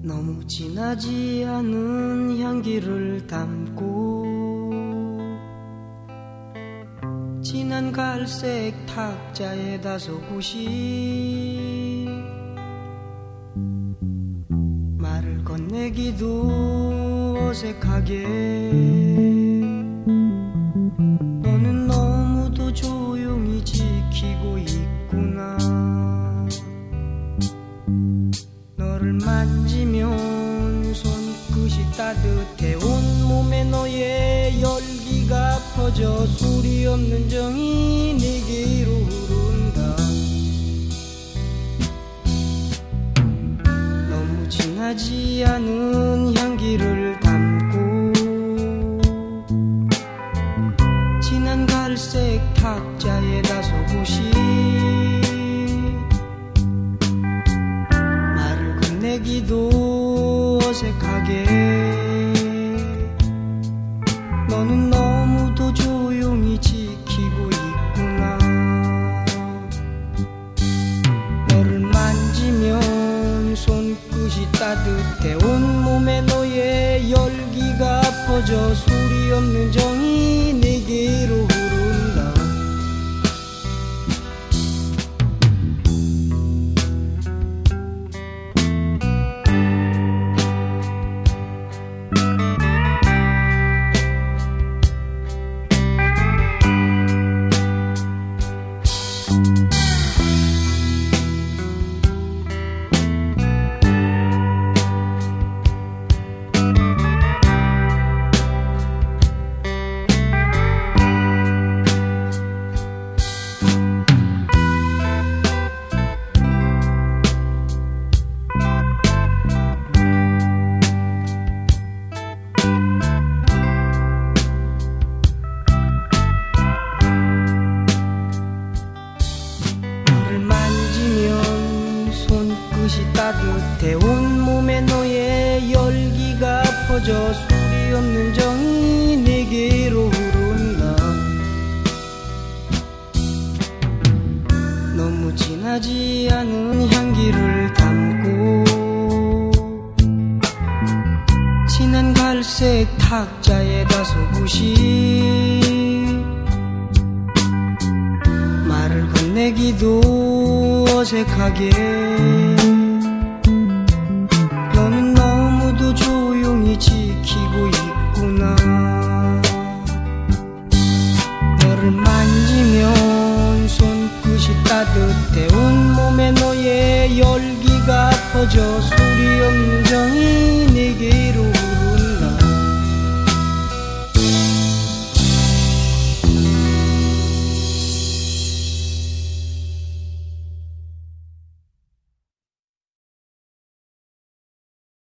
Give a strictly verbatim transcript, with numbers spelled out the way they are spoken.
너무 진하지 않은 향기를 담고 진한 갈색 탁자에 다소곳이 말을 건네기도 어색하게 너는 너무도 조용히 지키고 있구나. 너를 만지면 손끝이 따뜻해 온몸에 너의 열기가 퍼져 소리 없는 정이 내게로 흐른다. 너무 진하지 않은 향기를 담고 진한 갈색 탁자에 다소곳이 내기도 어색하게 너는 너무도 조용히 지키고 있구나. 너를 만지면 손끝이 따뜻해 온몸에 너의 열기가 퍼져 소리 없는 정이 내게로 흐른다. 따뜻해 온몸에 너의 열기가 퍼져 소리 없는 정이 내게로 흐른다. 너무 진하지 않은 향기를 담고 진한 갈색 탁자에 다소곳이 말을 건네기도 어색하게 너는 너무도 조용히 지키고 있구나. 너를 만지면 손끝이 따뜻해 온몸에 너의 열기가 퍼져 소리 없는 정이 내게로